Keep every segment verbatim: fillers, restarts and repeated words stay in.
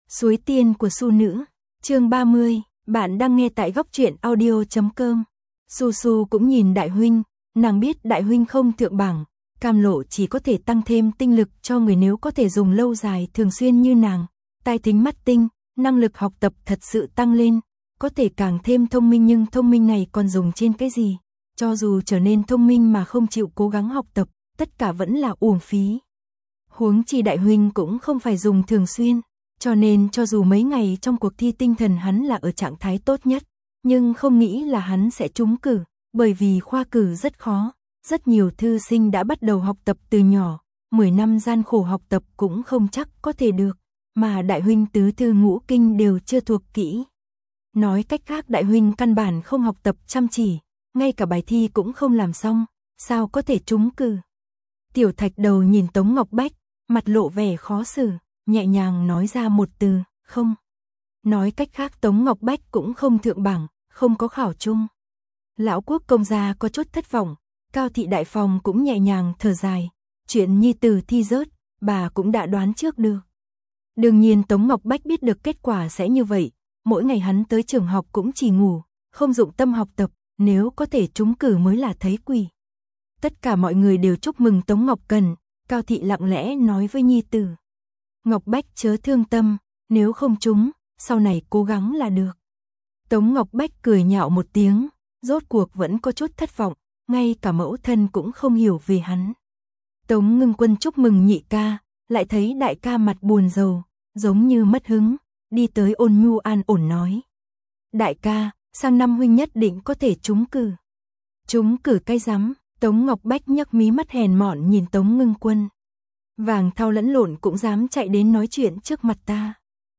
Suối tiên của Su nữ, chương ba mươi, bạn đang nghe tại góc truyện audio chấm com. Su Su cũng nhìn đại huynh, nàng biết đại huynh không thượng bảng, cam lộ chỉ có thể tăng thêm tinh lực cho người nếu có thể dùng lâu dài thường xuyên như nàng, tai thính mắt tinh, năng lực học tập thật sự tăng lên, có thể càng thêm thông minh nhưng thông minh này còn dùng trên cái gì, cho dù trở nên thông minh mà không chịu cố gắng học tập, tất cả vẫn là uổng phí. Huống chi đại huynh cũng không phải dùng thường xuyên. Cho nên cho dù mấy ngày trong cuộc thi tinh thần hắn là ở trạng thái tốt nhất, nhưng không nghĩ là hắn sẽ trúng cử, bởi vì khoa cử rất khó, rất nhiều thư sinh đã bắt đầu học tập từ nhỏ, mười năm gian khổ học tập cũng không chắc có thể được, mà đại huynh tứ thư ngũ kinh đều chưa thuộc kỹ. Nói cách khác đại huynh căn bản không học tập chăm chỉ, ngay cả bài thi cũng không làm xong, sao có thể trúng cử. Tiểu Thạch Đầu nhìn Tống Ngọc Bách, mặt lộ vẻ khó xử, nhẹ nhàng nói ra một từ, không. Nói cách khác Tống Ngọc Bách cũng không thượng bảng, không có khảo chung. Lão Quốc công gia có chút thất vọng, Cao thị đại phòng cũng nhẹ nhàng thở dài, chuyện nhi tử thi rớt, bà cũng đã đoán trước được. Đương nhiên Tống Ngọc Bách biết được kết quả sẽ như vậy, mỗi ngày hắn tới trường học cũng chỉ ngủ, không dụng tâm học tập, nếu có thể trúng cử mới là thấy quỷ. Tất cả mọi người đều chúc mừng Tống Ngọc Cần, Cao thị lặng lẽ nói với nhi tử. Ngọc Bách chớ thương tâm, nếu không trúng, sau này cố gắng là được. Tống Ngọc Bách cười nhạo một tiếng, rốt cuộc vẫn có chút thất vọng, ngay cả mẫu thân cũng không hiểu về hắn. Tống Ngưng Quân chúc mừng nhị ca, lại thấy đại ca mặt buồn rầu, giống như mất hứng, đi tới ôn nhu an ổn nói. Đại ca, sang năm huynh nhất định có thể trúng cử. Trúng cử cái rắm, Tống Ngọc Bách nhấc mí mắt hèn mọn nhìn Tống Ngưng Quân. Vàng Thao lẫn lộn cũng dám chạy đến nói chuyện trước mặt ta.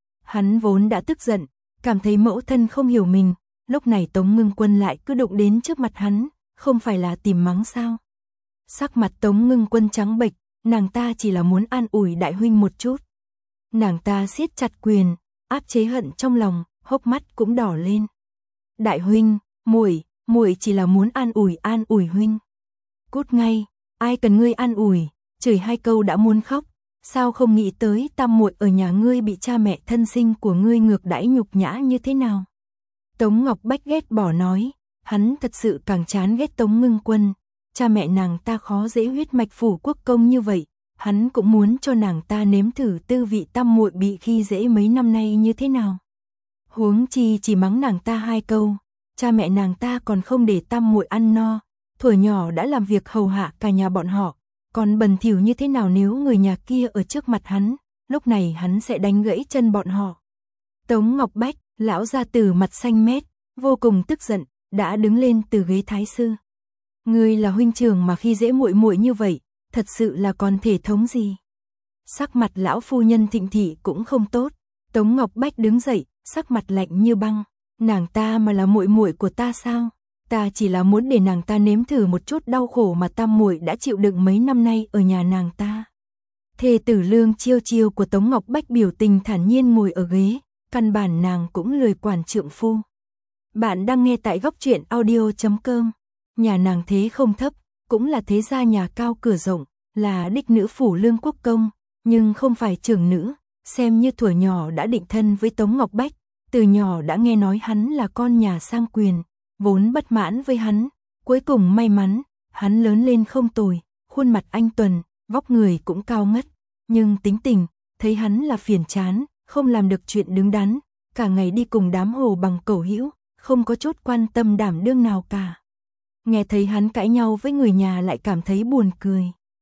Hắn vốn đã tức giận, cảm thấy mẫu thân không hiểu mình, lúc này Tống Ngưng Quân lại cứ đụng đến trước mặt hắn, không phải là tìm mắng sao. Sắc mặt Tống Ngưng Quân trắng bệch, nàng ta chỉ là muốn an ủi đại huynh một chút. Nàng ta siết chặt quyền, áp chế hận trong lòng, hốc mắt cũng đỏ lên. Đại huynh, muội, muội chỉ là muốn an ủi an ủi huynh. Cút ngay, ai cần ngươi an ủi. Chửi hai câu đã muốn khóc, sao không nghĩ tới tam muội ở nhà ngươi bị cha mẹ thân sinh của ngươi ngược đãi nhục nhã như thế nào. Tống Ngọc Bách ghét bỏ nói, hắn thật sự càng chán ghét Tống Ngưng Quân, cha mẹ nàng ta khó dễ huyết mạch phủ quốc công như vậy, hắn cũng muốn cho nàng ta nếm thử tư vị tam muội bị khi dễ mấy năm nay như thế nào. Huống chi chỉ mắng nàng ta hai câu, cha mẹ nàng ta còn không để tam muội ăn no, thuở nhỏ đã làm việc hầu hạ cả nhà bọn họ. Còn bẩn thỉu như thế nào nếu người nhà kia ở trước mặt hắn, lúc này hắn sẽ đánh gãy chân bọn họ. Tống Ngọc Bách, lão gia tử mặt xanh mét, vô cùng tức giận, đã đứng lên từ ghế thái sư. Ngươi là huynh trưởng mà khi dễ muội muội như vậy, thật sự là còn thể thống gì? Sắc mặt lão phu nhân Thịnh thị cũng không tốt, Tống Ngọc Bách đứng dậy, sắc mặt lạnh như băng, nàng ta mà là muội muội của ta sao? Ta chỉ là muốn để nàng ta nếm thử một chút đau khổ mà tam muội đã chịu đựng mấy năm nay ở nhà nàng ta. Thê tử Lương Chiêu Chiêu của Tống Ngọc Bách biểu tình thản nhiên ngồi ở ghế, căn bản nàng cũng lười quản trượng phu. Bạn đang nghe tại góc truyện audio chấm com. Nhà nàng thế không thấp, cũng là thế gia nhà cao cửa rộng, là đích nữ phủ Lương Quốc công, nhưng không phải trưởng nữ, xem như thuở nhỏ đã định thân với Tống Ngọc Bách, từ nhỏ đã nghe nói hắn là con nhà sang quyền. Vốn bất mãn với hắn, cuối cùng may mắn, hắn lớn lên không tồi, khuôn mặt anh tuần, vóc người cũng cao ngất, nhưng tính tình, thấy hắn là phiền chán, không làm được chuyện đứng đắn, cả ngày đi cùng đám hồ bằng cẩu hữu, không có chút quan tâm đảm đương nào cả. Nghe thấy hắn cãi nhau với người nhà lại cảm thấy buồn cười.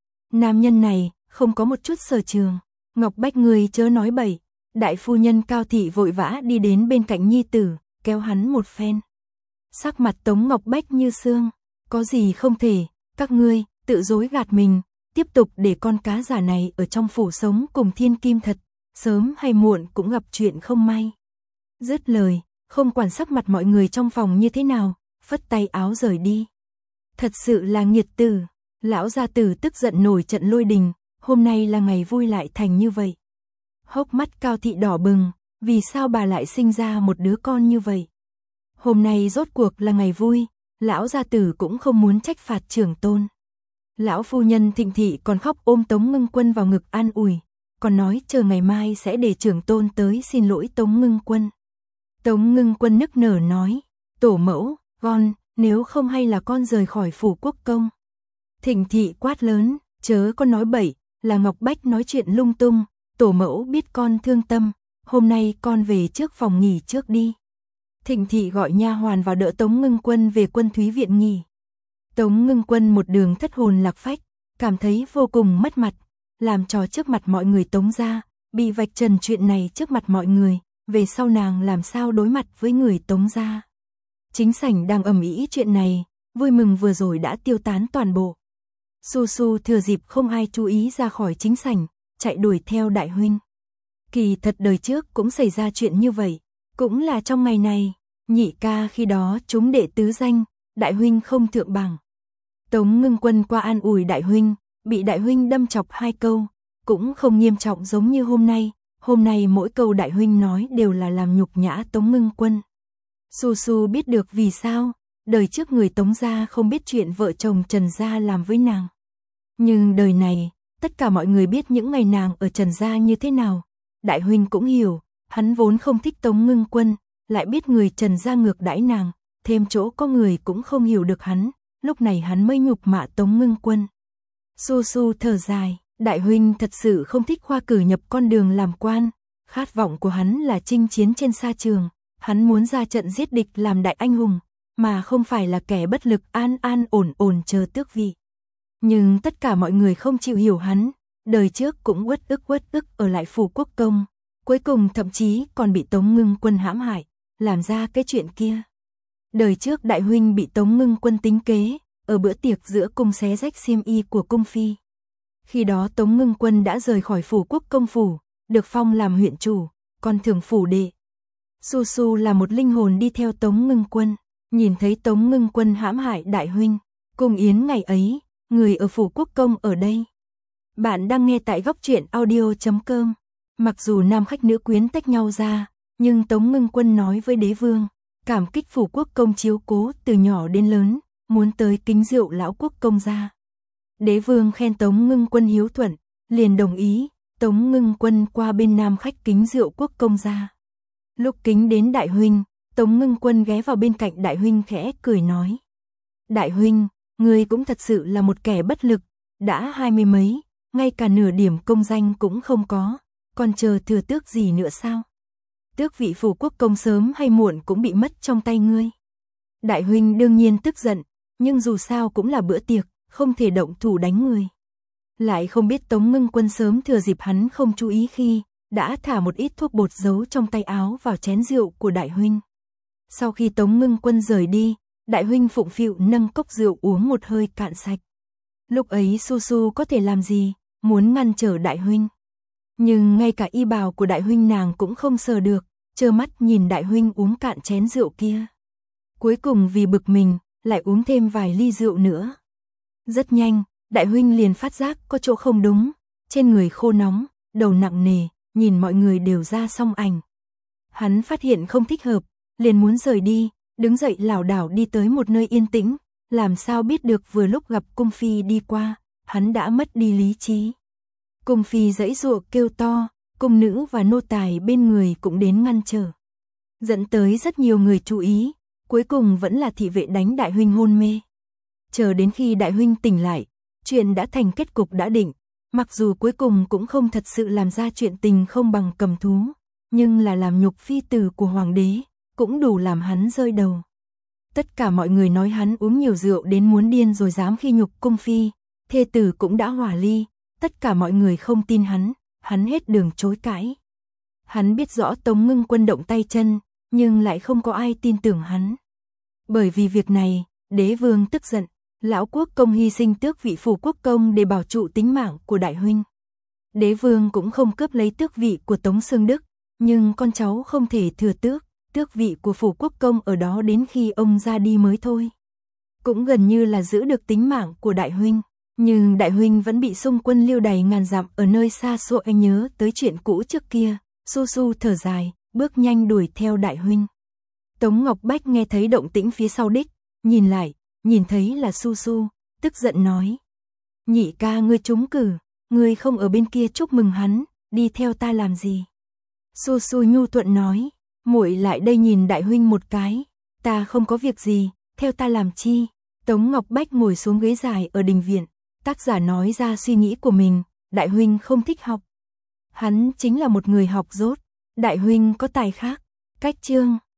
Nam nhân này, không có một chút sở trường, Ngọc Bách người chớ nói bậy, đại phu nhân Cao thị vội vã đi đến bên cạnh nhi tử, kéo hắn một phen. Sắc mặt Tống Ngọc Bách như sương, có gì không thể, các ngươi, tự dối gạt mình, tiếp tục để con cá giả này ở trong phủ sống cùng thiên kim thật, sớm hay muộn cũng gặp chuyện không may. Dứt lời, không quản sắc mặt mọi người trong phòng như thế nào, phất tay áo rời đi. Thật sự là nghiệt tử, lão gia tử tức giận nổi trận lôi đình, hôm nay là ngày vui lại thành như vậy. Hốc mắt Cao thị đỏ bừng, vì sao bà lại sinh ra một đứa con như vậy? Hôm nay rốt cuộc là ngày vui, lão gia tử cũng không muốn trách phạt trưởng tôn. Lão phu nhân Thịnh thị còn khóc ôm Tống Ngưng Quân vào ngực an ủi, còn nói chờ ngày mai sẽ để trưởng tôn tới xin lỗi Tống Ngưng Quân. Tống Ngưng Quân nức nở nói, tổ mẫu, con, nếu không hay là con rời khỏi phủ quốc công. Thịnh thị quát lớn, chớ con nói bậy, là Ngọc Bách nói chuyện lung tung, tổ mẫu biết con thương tâm, hôm nay con về trước phòng nghỉ trước đi. Thịnh thị gọi nha hoàn vào đỡ Tống Ngưng Quân về Quân Thúy viện nghỉ. Tống Ngưng Quân một đường thất hồn lạc phách, cảm thấy vô cùng mất mặt, làm trò trước mặt mọi người Tống gia, bị vạch trần chuyện này trước mặt mọi người, về sau nàng làm sao đối mặt với người Tống gia. Chính sảnh đang ầm ĩ chuyện này, vui mừng vừa rồi đã tiêu tán toàn bộ. Su Su thừa dịp không ai chú ý ra khỏi chính sảnh, chạy đuổi theo đại huynh. Kỳ thật đời trước cũng xảy ra chuyện như vậy, cũng là trong ngày này, nhị ca khi đó trúng đệ tứ danh, đại huynh không thượng bảng. Tống Ngưng Quân qua an ủi đại huynh, bị đại huynh đâm chọc hai câu, cũng không nghiêm trọng giống như hôm nay, hôm nay mỗi câu đại huynh nói đều là làm nhục nhã Tống Ngưng Quân. Su Su biết được vì sao, đời trước người Tống gia không biết chuyện vợ chồng Trần gia làm với nàng. Nhưng đời này, tất cả mọi người biết những ngày nàng ở Trần gia như thế nào. Đại huynh cũng hiểu, hắn vốn không thích Tống Ngưng Quân, lại biết người Trần gia ngược đãi nàng, thêm chỗ có người cũng không hiểu được hắn, lúc này hắn mới nhục mạ Tống Ngưng Quân. Su Su thở dài, đại huynh thật sự không thích khoa cử nhập con đường làm quan, khát vọng của hắn là chinh chiến trên sa trường, hắn muốn ra trận giết địch làm đại anh hùng, mà không phải là kẻ bất lực an an ổn ổn chờ tước vị. Nhưng tất cả mọi người không chịu hiểu hắn, đời trước cũng uất ức uất ức ở lại phủ quốc công, cuối cùng thậm chí còn bị Tống Ngưng Quân hãm hại, làm ra cái chuyện kia. Đời trước đại huynh bị Tống Ngưng Quân tính kế, ở bữa tiệc giữa cung xé rách xiêm y của cung phi. Khi đó Tống Ngưng Quân đã rời khỏi phủ quốc công phủ, được phong làm huyện chủ, còn thưởng phủ đệ. Su Su là một linh hồn đi theo Tống Ngưng Quân, nhìn thấy Tống Ngưng Quân hãm hại đại huynh, cùng yến ngày ấy, người ở phủ quốc công ở đây. Bạn đang nghe tại góc truyện audio chấm com. Mặc dù nam khách nữ quyến tách nhau ra, nhưng Tống Ngưng Quân nói với đế vương, cảm kích phủ quốc công chiếu cố từ nhỏ đến lớn, muốn tới kính rượu lão quốc công gia. Đế vương khen Tống Ngưng Quân hiếu thuận, liền đồng ý, Tống Ngưng Quân qua bên nam khách kính rượu quốc công gia. Lúc kính đến đại huynh, Tống Ngưng Quân ghé vào bên cạnh đại huynh khẽ cười nói. Đại huynh, ngươi cũng thật sự là một kẻ bất lực, đã hai mươi mấy, ngay cả nửa điểm công danh cũng không có, còn chờ thừa tước gì nữa sao? Tước vị phủ quốc công sớm hay muộn cũng bị mất trong tay ngươi. Đại huynh đương nhiên tức giận, nhưng dù sao cũng là bữa tiệc, không thể động thủ đánh người. Lại không biết Tống Ngưng Quân sớm thừa dịp hắn không chú ý khi, đã thả một ít thuốc bột giấu trong tay áo vào chén rượu của đại huynh. Sau khi Tống Ngưng Quân rời đi, đại huynh phụng phịu nâng cốc rượu uống một hơi cạn sạch. Lúc ấy Su Su có thể làm gì, muốn ngăn trở đại huynh. Nhưng ngay cả y bào của đại huynh nàng cũng không sờ được, trơ mắt nhìn đại huynh uống cạn chén rượu kia. Cuối cùng vì bực mình, lại uống thêm vài ly rượu nữa. Rất nhanh, đại huynh liền phát giác có chỗ không đúng, trên người khô nóng, đầu nặng nề, nhìn mọi người đều ra song ảnh. Hắn phát hiện không thích hợp, liền muốn rời đi, đứng dậy lảo đảo đi tới một nơi yên tĩnh, làm sao biết được vừa lúc gặp cung phi đi qua, hắn đã mất đi lý trí. Cung phi giãy giụa kêu to, cung nữ và nô tài bên người cũng đến ngăn trở. Dẫn tới rất nhiều người chú ý, cuối cùng vẫn là thị vệ đánh đại huynh hôn mê. Chờ đến khi đại huynh tỉnh lại, chuyện đã thành kết cục đã định, mặc dù cuối cùng cũng không thật sự làm ra chuyện tình không bằng cầm thú, nhưng là làm nhục phi tử của hoàng đế, cũng đủ làm hắn rơi đầu. Tất cả mọi người nói hắn uống nhiều rượu đến muốn điên rồi dám khi nhục cung phi, thê tử cũng đã hỏa ly, tất cả mọi người không tin hắn, hắn hết đường chối cãi. Hắn biết rõ Tống Ngưng Quân động tay chân, nhưng lại không có ai tin tưởng hắn. Bởi vì việc này, đế vương tức giận, lão quốc công hy sinh tước vị phủ quốc công để bảo trụ tính mạng của đại huynh. Đế vương cũng không cướp lấy tước vị của Tống Xương Đức, nhưng con cháu không thể thừa tước, tước vị của phủ quốc công ở đó đến khi ông ra đi mới thôi. Cũng gần như là giữ được tính mạng của đại huynh, nhưng đại huynh vẫn bị xung quân lưu đày ngàn dặm ở nơi xa xôi. Anh nhớ tới chuyện cũ trước kia, Su Su thở dài, bước nhanh đuổi theo đại huynh. Tống Ngọc Bách nghe thấy động tĩnh phía sau đích, nhìn lại, nhìn thấy là Su Su, tức giận nói. Nhị ca ngươi trúng cử, ngươi không ở bên kia chúc mừng hắn, đi theo ta làm gì? Su Su nhu thuận nói, muội lại đây nhìn đại huynh một cái, ta không có việc gì, theo ta làm chi? Tống Ngọc Bách ngồi xuống ghế dài ở đình viện, tác giả nói ra suy nghĩ của mình, đại huynh không thích học. Hắn chính là một người học dốt, đại huynh có tài khác. Cách chương